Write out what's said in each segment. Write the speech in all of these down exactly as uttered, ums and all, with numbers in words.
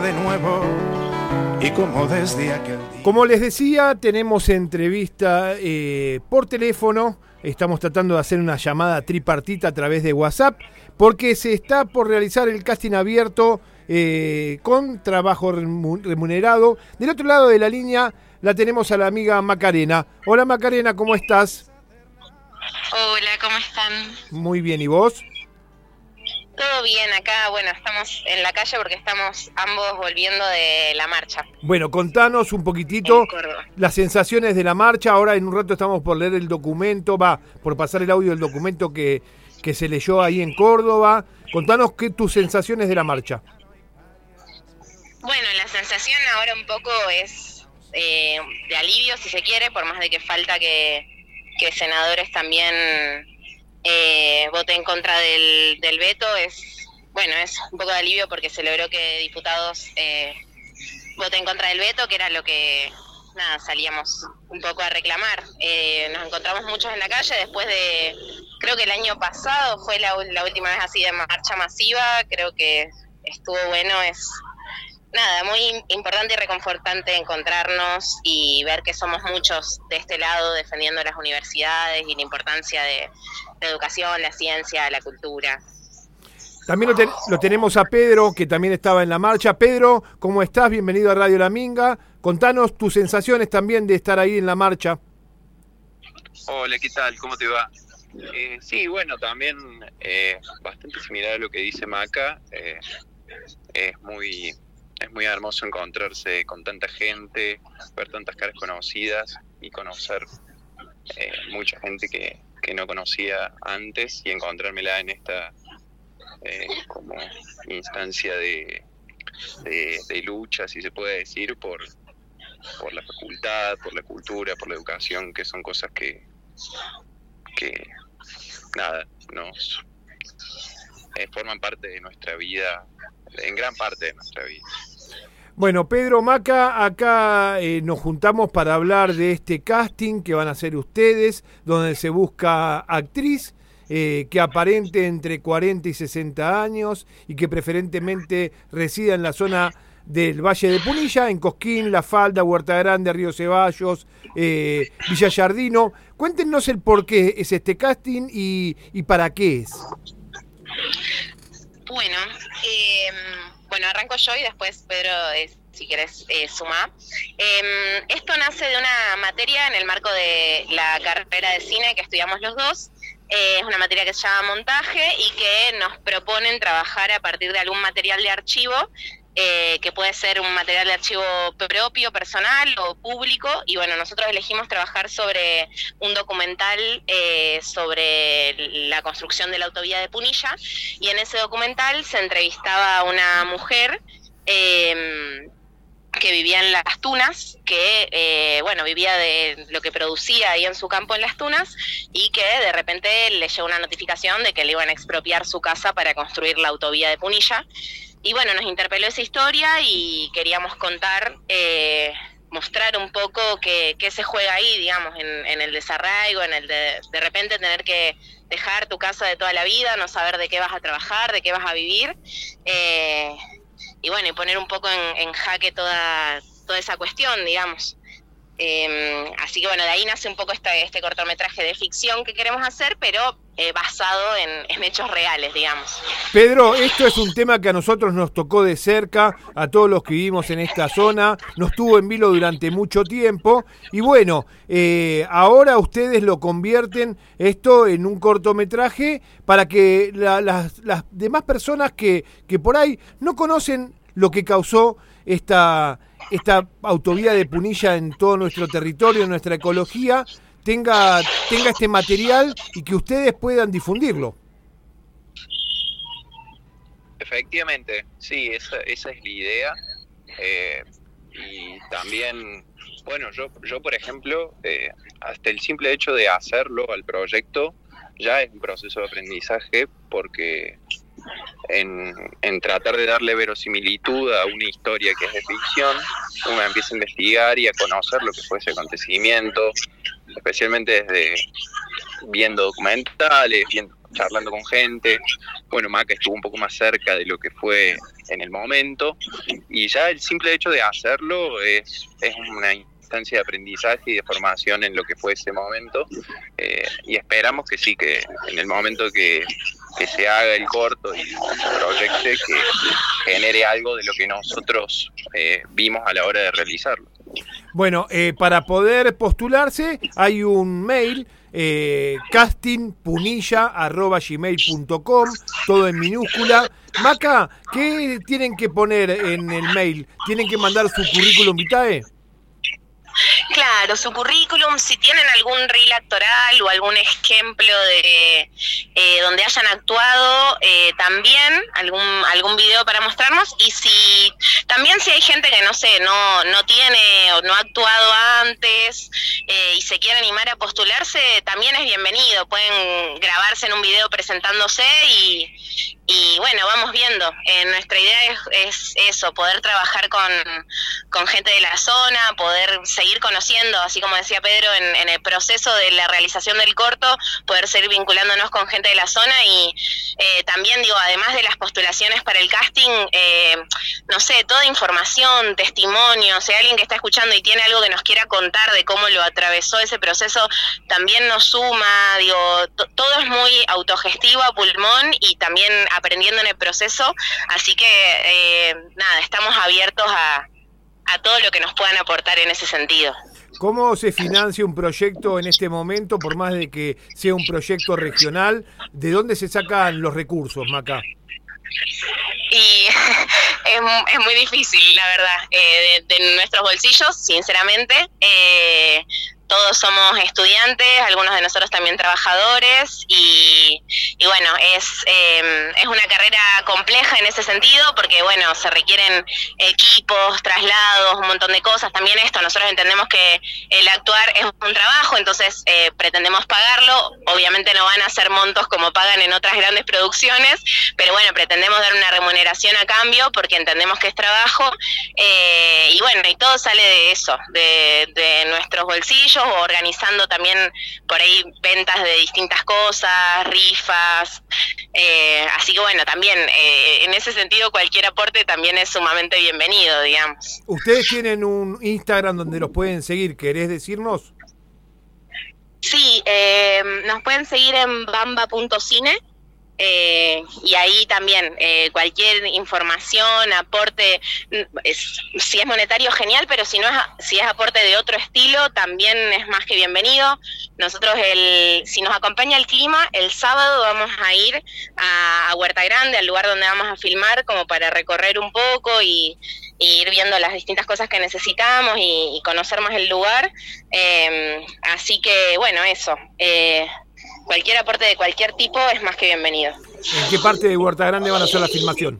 de nuevo y como desde aquel día. Como les decía, tenemos entrevista eh, por teléfono. Estamos tratando de hacer una llamada tripartita a través de WhatsApp porque se está por realizar el casting abierto eh, con trabajo remunerado. Del otro lado de la línea la tenemos a la amiga Macarena. Hola Macarena, ¿cómo estás? Hola, ¿cómo están? Muy bien, ¿y vos? Todo bien acá, bueno, estamos en la calle porque estamos ambos volviendo de la marcha. Bueno, contanos un poquitito las sensaciones de la marcha. Ahora en un rato estamos por leer el documento, va, por pasar el audio del documento que, que se leyó ahí en Córdoba. Contanos qué tus sensaciones de la marcha. Bueno, la sensación ahora un poco es eh, de alivio, si se quiere, por más de que falta que, que senadores también eh, voten en contra del, del veto. Es bueno, es un poco de alivio porque se logró que diputados eh, voten en contra del veto, que era lo que nada salíamos un poco a reclamar. Eh, nos encontramos muchos en la calle después de, creo que el año pasado fue la, la última vez así de marcha masiva. Creo que estuvo bueno, es nada, muy importante y reconfortante encontrarnos y ver que somos muchos de este lado defendiendo las universidades y la importancia de la educación, la ciencia, la cultura. También lo, ten, lo tenemos a Pedro, que también estaba en la marcha. Pedro, ¿cómo estás? Bienvenido a Radio La Minga. Contanos tus sensaciones también de estar ahí en la marcha. Hola, ¿qué tal? ¿Cómo te va? Eh, sí, bueno, también eh, bastante similar a lo que dice Maca. Eh, es muy... Es muy hermoso encontrarse con tanta gente, ver tantas caras conocidas y conocer eh, mucha gente que, que no conocía antes y encontrármela en esta eh, como instancia de, de, de lucha, si se puede decir, por, por la facultad, por la cultura, por la educación, que son cosas que, que nada, nos eh, forman parte de nuestra vida, en gran parte de nuestra vida. Bueno, Pedro, Maca, acá eh, nos juntamos para hablar de este casting que van a hacer ustedes, donde se busca actriz eh, que aparente entre cuarenta y sesenta años y que preferentemente resida en la zona del Valle de Punilla, en Cosquín, La Falda, Huerta Grande, Río Ceballos, eh, Villa Yardino. Cuéntenos el por qué es este casting y, y para qué es. Bueno, eh, bueno, arranco yo y después Pedro, eh, si querés, eh, sumá. Eh, esto nace de una materia en el marco de la carrera de cine que estudiamos los dos. Eh, es una materia que se llama montaje y que nos proponen trabajar a partir de algún material de archivo, eh, que puede ser un material de archivo propio, personal o público. Y bueno, nosotros elegimos trabajar sobre un documental eh, sobre la construcción de la autovía de Punilla, y en ese documental se entrevistaba a una mujer eh, que vivía en Las Tunas, que eh, bueno, vivía de lo que producía ahí en su campo en Las Tunas, y que de repente le llegó una notificación de que le iban a expropiar su casa para construir la autovía de Punilla. Y bueno, nos interpeló esa historia y queríamos contar, eh, mostrar un poco qué, qué se juega ahí, digamos, en, en el desarraigo, en el de de repente tener que dejar tu casa de toda la vida, no saber de qué vas a trabajar, de qué vas a vivir, eh, y bueno, y poner un poco en, en jaque toda, toda esa cuestión, digamos. Eh, así que bueno, de ahí nace un poco este, este cortometraje de ficción que queremos hacer, pero eh, basado en, en hechos reales, digamos. Pedro, esto es un tema que a nosotros nos tocó de cerca, a todos los que vivimos en esta zona, nos tuvo en vilo durante mucho tiempo, y bueno, eh, ahora ustedes lo convierten esto en un cortometraje para que la, las, las demás personas que, que por ahí no conocen lo que causó esta... esta autovía de Punilla en todo nuestro territorio, en nuestra ecología, tenga, tenga este material y que ustedes puedan difundirlo. Efectivamente, sí, esa, esa es la idea. Eh, y también, bueno, yo, yo por ejemplo, eh, hasta el simple hecho de hacerlo al proyecto ya es un proceso de aprendizaje, porque en, en tratar de darle verosimilitud a una historia que es de ficción, uno empieza a investigar y a conocer lo que fue ese acontecimiento, especialmente desde viendo documentales, viendo, charlando con gente. Bueno, Maca estuvo un poco más cerca de lo que fue en el momento, y ya el simple hecho de hacerlo es, es una instancia de aprendizaje y de formación en lo que fue ese momento, eh, y esperamos que sí, que en el momento que, que se haga el corto y se proyecte, que genere algo de lo que nosotros eh, vimos a la hora de realizarlo. Bueno, eh, para poder postularse hay un mail, eh, casting punilla arroba gmail punto com, todo en minúscula. Maca, ¿qué tienen que poner en el mail? ¿Tienen que mandar su currículum vitae? Claro, su currículum, si tienen algún reel actoral o algún ejemplo de eh, donde hayan actuado, eh, también algún algún video para mostrarnos, y si también si hay gente que no sé, no no tiene o no ha actuado antes eh, y se quiere animar a postularse, también es bienvenido, pueden grabarse en un video presentándose y Y bueno, vamos viendo. Eh, nuestra idea es, es eso, poder trabajar con, con gente de la zona, poder seguir conociendo, así como decía Pedro, en, en el proceso de la realización del corto, poder seguir vinculándonos con gente de la zona y eh, también, digo, además de las postulaciones para el casting, eh, no sé, toda información, testimonio, si hay alguien que está escuchando y tiene algo que nos quiera contar de cómo lo atravesó ese proceso, también nos suma, digo, t- todo es muy autogestivo a pulmón y también aprendiendo en el proceso, así que eh, nada, estamos abiertos a, a todo lo que nos puedan aportar en ese sentido. ¿Cómo se financia un proyecto en este momento, por más de que sea un proyecto regional? ¿De dónde se sacan los recursos, Maca? Y es, es muy difícil, la verdad, eh, de, de nuestros bolsillos, sinceramente. Eh, todos somos estudiantes, algunos de nosotros también trabajadores, y, y bueno, es, eh, es una carrera compleja en ese sentido, porque bueno, se requieren equipos, traslados, un montón de cosas. También esto, nosotros entendemos que el actuar es un trabajo, entonces eh, pretendemos pagarlo. Obviamente no van a ser montos como pagan en otras grandes producciones, pero bueno, pretendemos dar una remuneración a cambio, porque entendemos que es trabajo, eh, y bueno, y todo sale de eso, de, de nuestros bolsillos, o organizando también por ahí ventas de distintas cosas, rifas, eh, así que bueno, también eh, en ese sentido cualquier aporte también es sumamente bienvenido, digamos. ¿Ustedes tienen un Instagram donde los pueden seguir? ¿Querés decirnos? Sí, eh, nos pueden seguir en bamba punto cine. Eh, y ahí también eh, cualquier información, aporte, es, si es monetario genial, pero si no es, si es aporte de otro estilo también es más que bienvenido. Nosotros, el, si nos acompaña el clima, el sábado vamos a ir a, a Huerta Grande, al lugar donde vamos a filmar, como para recorrer un poco y, y ir viendo las distintas cosas que necesitamos y, y conocer más el lugar, eh, así que bueno, eso, eh, cualquier aporte de cualquier tipo es más que bienvenido. ¿En qué parte de Huerta Grande van a hacer la filmación?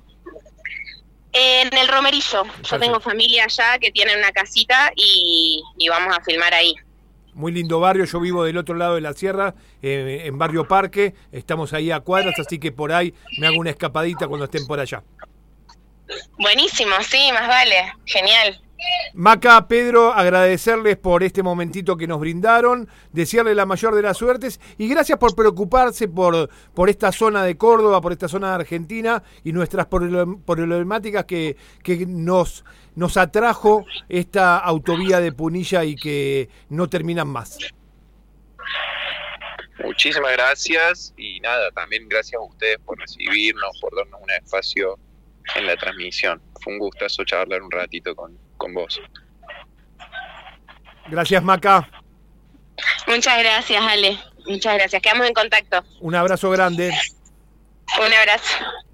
En el Romerillo. Perfecto. Yo tengo familia allá que tienen una casita y, y vamos a filmar ahí. Muy lindo barrio, yo vivo del otro lado de la sierra, eh, en Barrio Parque, estamos ahí a cuadras, así que por ahí me hago una escapadita cuando estén por allá. Buenísimo, sí, más vale, genial. Maca, Pedro, agradecerles por este momentito que nos brindaron, desearles la mayor de las suertes y gracias por preocuparse por, por esta zona de Córdoba, por esta zona de Argentina y nuestras problemáticas que, que nos, nos atrajo esta autovía de Punilla y que no terminan más. Muchísimas gracias y nada, también gracias a ustedes por recibirnos, por darnos un espacio en la transmisión. Fue un gustazo charlar un ratito con, con vos. Gracias, Maca. Muchas gracias, Ale. Muchas gracias. Quedamos en contacto. Un abrazo grande. Un abrazo.